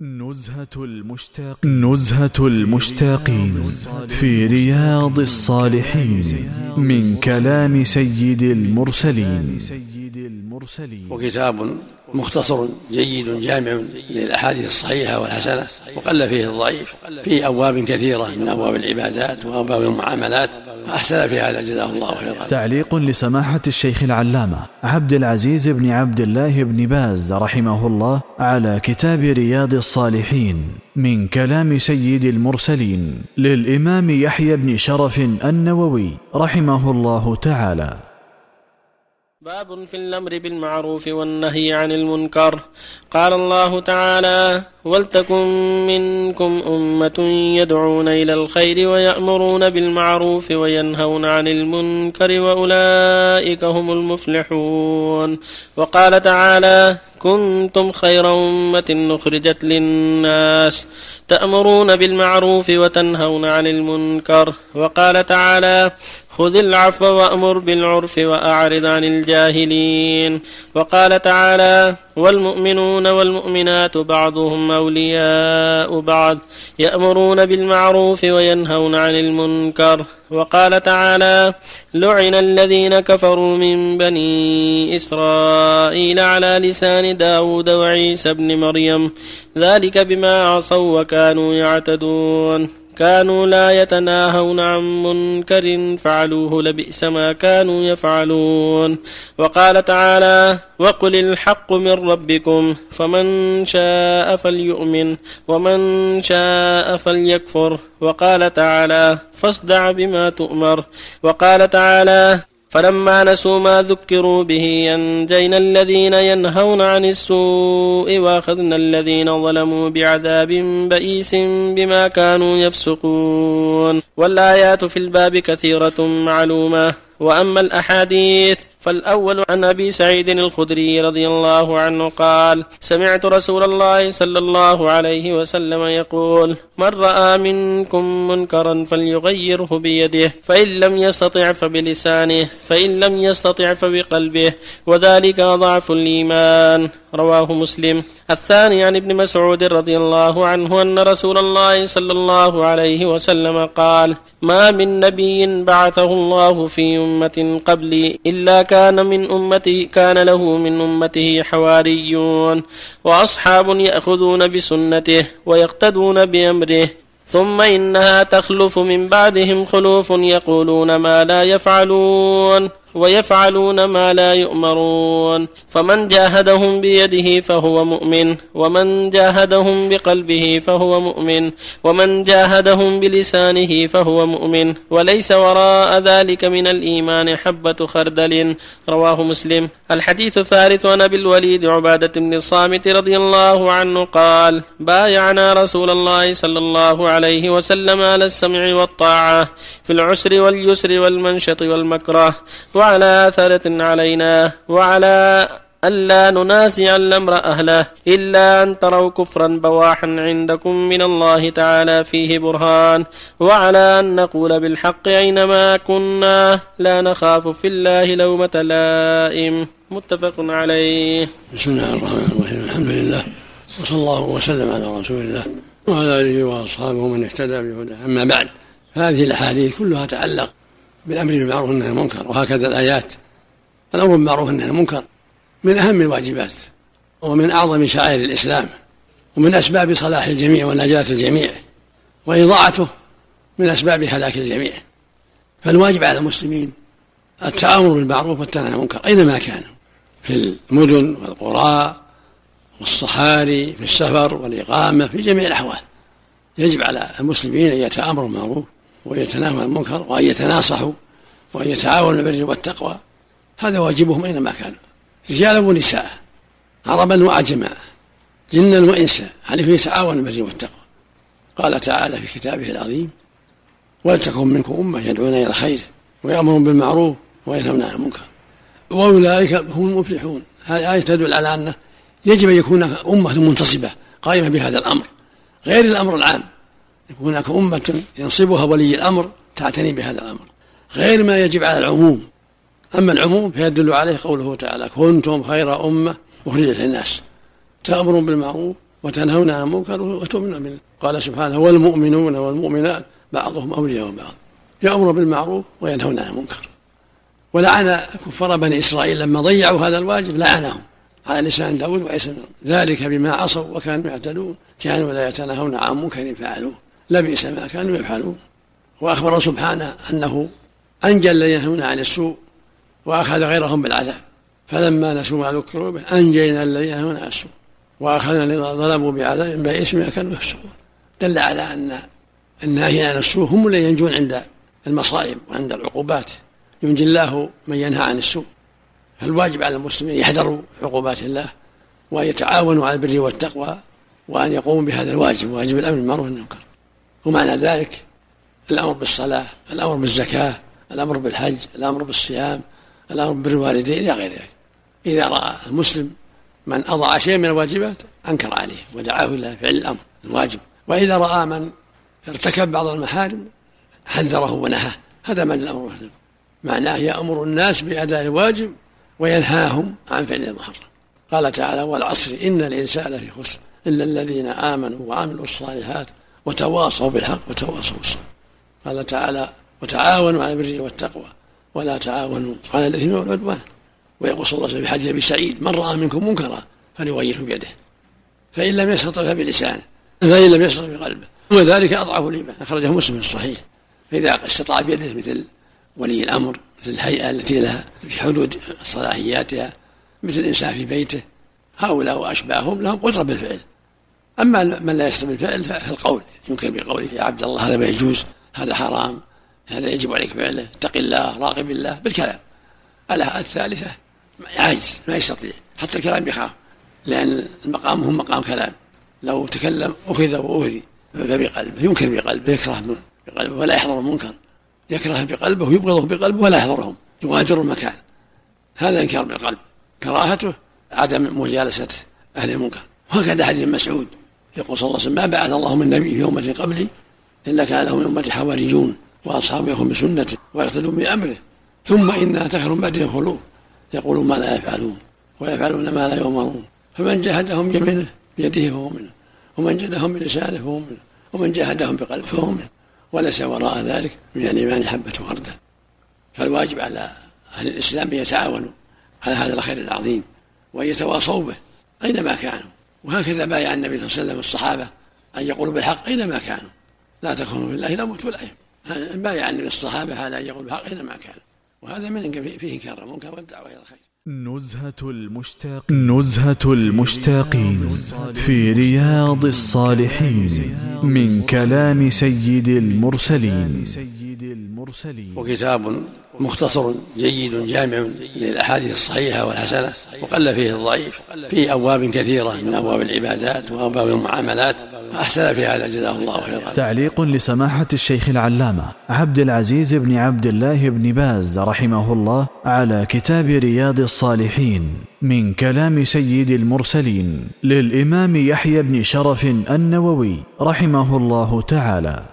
نزهة المشتاقين في رياض الصالحين من كلام سيد المرسلين. وكتاب مختصر جيد جامع للأحاديث الصحيحة والحسنة، وقل فيه الضعيف، في أبواب كثيرة من أبواب العبادات وأبواب المعاملات، أحسن في هذا جزاه الله خيرا. تعليق لسماحة الشيخ العلامة عبد العزيز بن عبد الله بن باز رحمه الله على كتاب رياض الصالحين من كلام سيد المرسلين للإمام يحيى بن شرف النووي رحمه الله تعالى. باب في الأمر بالمعروف والنهي عن المنكر. قال الله تعالى: ولتكن منكم أمة يدعون إلى الخير ويأمرون بالمعروف وينهون عن المنكر وأولئك هم المفلحون. وقال تعالى: كنتم خير أمة أخرجت للناس تأمرون بالمعروف وتنهون عن المنكر. وقال تعالى: خذ العفو وأمر بالعرف وأعرض عن الجاهلين. وقال تعالى: والمؤمنون والمؤمنات بعضهم أولياء بعض يأمرون بالمعروف وينهون عن المنكر. وقال تعالى: لعن الذين كفروا من بني إسرائيل على لسان داود وعيسى بن مريم ذلك بما عصوا وكانوا يعتدون كانوا لا يتناهون عن منكر فعلوه لبئس ما كانوا يفعلون. وقال تعالى: وقل الحق من ربكم فمن شاء فليؤمن ومن شاء فليكفر. وقال تعالى: فاصدع بما تؤمر. وقال تعالى: فلما نسوا ما ذكروا به أنجينا الذين ينهون عن السوء وأخذنا الذين ظلموا بعذاب بئيس بما كانوا يفسقون. والآيات في الباب كثيرة معلومة. وأما الأحاديث فالأول عن أبي سعيد الخدري رضي الله عنه قال: سمعت رسول الله صلى الله عليه وسلم يقول: من رأى منكم منكرا فليغيره بيده، فإن لم يستطع فبلسانه، فإن لم يستطع فبقلبه، وذلك ضعف الإيمان. رواه مسلم. الثاني عن ابن مسعود رضي الله عنه أن رسول الله صلى الله عليه وسلم قال: ما من نبي بعثه الله في أمة قبلي إلا كان له من أمته حواريون وأصحاب يأخذون بسنته ويقتدون بأمره، ثم إنها تخلف من بعدهم خلوف يقولون ما لا يفعلون ويفعلون ما لا يؤمرون، فمن جاهدهم بيده فهو مؤمن، ومن جاهدهم بقلبه فهو مؤمن، ومن جاهدهم بلسانه فهو مؤمن، وليس وراء ذلك من الإيمان حبة خردل. رواه مسلم. الحديث الثالث عن أبي الوليد عبادة بن الصامت رضي الله عنه قال: بايعنا رسول الله صلى الله عليه وسلم على السمع والطاعة في العسر واليسر والمنشط والمكره، وعلى آثرة علينا، وعلى ألا ننازع الأمر أهله إلا أن تروا كفرا بواحا عندكم من الله تعالى فيه برهان، وعلى أن نقول بالحق أينما كنا لا نخاف في الله لومة لائم. متفق عليه. بسم الله الرحمن الرحيم. الحمد لله وصلى الله وسلم على رسول الله وعلى آله وأصحابه من اهتدى بهداه. أما بعد، هذه الأحاديث كلها تتعلق بالأمر بالمعروف والنهي عن المنكر، وهكذا الآيات. الأمر بالمعروف والنهي عن المنكر من أهم الواجبات ومن أعظم شعائر الإسلام، ومن أسباب صلاح الجميع ونجاة الجميع، وإضاعته من أسباب هلاك الجميع. فالواجب على المسلمين التعاون بالمعروف والنهي عن المنكر أينما كانوا، في المدن والقرى والصحاري، في السفر والإقامة، في جميع الأحوال. يجب على المسلمين أن يتآمروا بالمعروف ويتناهوا عن المنكر، وأن يتناصحوا وأن يتعاونوا بالبر والتقوى. هذا واجبهم أينما كانوا، رجالا ونساء، عربا وعجما، جنا وإنسا، عليه يتعاون بالبر والتقوى. قال تعالى في كتابه العظيم: ولتكن منكم أمة يدعون إلى الخير ويأمرون بالمعروف وينهون عن المنكر وأولئك هم المفلحون. هذه آية تدل على أنه يجب أن يكون أمة منتصبة قائمة بهذا الأمر، غير الأمر العام. يكون هناك أمة ينصبها ولي الأمر تعتني بهذا الأمر، غير ما يجب على العموم. أما العموم فيدل عليه قوله تعالى: كنتم خير أمة أخرجت للناس تأمرون بالمعروف وتنهون عن منكر وتؤمنون بالله. قال سبحانه والمؤمنون والمؤمنات بعضهم أولياء بعض يأمر بالمعروف وينهون عن المنكر. ولعن كفار بني إسرائيل لما ضيعوا هذا الواجب، لعنهم على لسان داود وعيسى ذلك بما عصوا وكانوا يعتدون كانوا لا يتناهون عن منكر فعلوه لبئس ما كانوا يفعلون. وأخبر سبحانه أنه أنجى الذين ينهون عن السوء وأخذ غيرهم بالعذاب، فلما نسوا ما ذكروا به أنجينا الذين ينهون عن السوء وأخذنا الذين ظلموا بعذاب بئس ما كانوا يفسقون. دل على أن الناهين عن السوء هم الذين ينجون عند المصائب وعند العقوبات، ينجي الله من ينهى عن السوء. فالواجب على المسلمين يحذروا عقوبات الله وأن يتعاونوا على البر والتقوى وأن يقوموا بهذا الواجب، واجب الأمر بالمعروف والنهي عن المنكر. ومعنى ذلك الأمر بالصلاة، الأمر بالزكاة، الأمر بالحج، الأمر بالصيام، الأمر بالوالدين إلى غير ذلك. إذا رأى المسلم من أضاع شيء من الواجبات أنكر عليه ودعاه إلى فعل الأمر الواجب، وإذا رأى من ارتكب بعض المحارم حذره ونهاه. هذا معنى الأمر بالمعروف، معناه يأمر الناس بأداء الواجب وينهاهم عن فعل المحرم. قال تعالى والعصر إن الإنسان لفي خسر إلا الذين آمنوا وعملوا الصالحات وتواصوا بالحق وتواصوا بالصبر. قال تعالى وتعاونوا على البر والتقوى ولا تعاونوا على الإثم والعدوان. ويقول صلى الله عليه وسلم في حديث أبي سعيد من رأى منكم منكرا فليغيره بيده فإن لم يستطع فبلسانه فإن لم يستطع بقلبه وذلك أضعف الإيمان. أخرجه مسلم في الصحيح. فإذا استطاع بيده مثل ولي الأمر، مثل الهيئة التي لها في حدود صلاحياتها، مثل الإنسان في بيته، هؤلاء وأشباههم لهم قدرة بالفعل. أما من لا يستطيع بالفعل فالقول ينكر بقوله يا عبد الله هذا ما يجوز، هذا حرام، هذا يجب عليك فعله، اتق الله، راقب الله، بالكلام. الثالثة عاجز ما يستطيع، حتى الكلام يخاف، لأن المقام هم مقام كلام، لو تكلم أخذ وأهري. فبقلبه ينكر بقلبه، يكره بقلبه ولا يحضر المنكر، يكره بقلبه ويبغضه بقلبه ولا يحضرهم، يغادر المكان. هذا إنكار بالقلب. كراهته عدم مجالسة أهل المنكر. وهكذا حديث مسعود يقول صلى الله عليه وسلم ما بعث الله من نبي في أمة قبلي إلا كان له من أمة حواريون وأصحاب يأخذون بسنته ويقتدون بأمره ثم إنها تخلو بعدهم خلوه يقولون ما لا يفعلون ويفعلون ما لا يؤمرون فمن جاهدهم بيمينه بيده فهو منه ومن جاهدهم بلسانه فهو منه ومن جاهدهم بقلبه فهو منه وليس وراء ذلك من الإيمان حبة خردل. فالواجب على أهل الإسلام أن يتعاونوا على هذا الخير العظيم وأن يتواصوا به أينما كانوا. وهكذا بايع النبي صلى الله عليه وسلم الصحابة أن يقولوا بالحق أينما كانوا لا تخونوا بالله لا موت ولا يهم. بايع النبي الصحابة على أن يقولوا بالحق أينما كانوا. وهذا من فيه إنكار المنكر والدعوة إلى الخير. نزهة المشتاقين في رياض الصالحين من كلام سيد المرسلين. وكتاب مختصر جيد جامع للأحاديث الصحيحة والحسنة وقل فيه الضعيف في أبواب كثيرة من أبواب العبادات وأبواب المعاملات أحسن في هذا جزاه الله خيرا. تعليق لسماحة الشيخ العلامة عبد العزيز بن عبد الله بن باز رحمه الله على كتاب رياض الصالحين من كلام سيد المرسلين للإمام يحيى بن شرف النووي رحمه الله تعالى.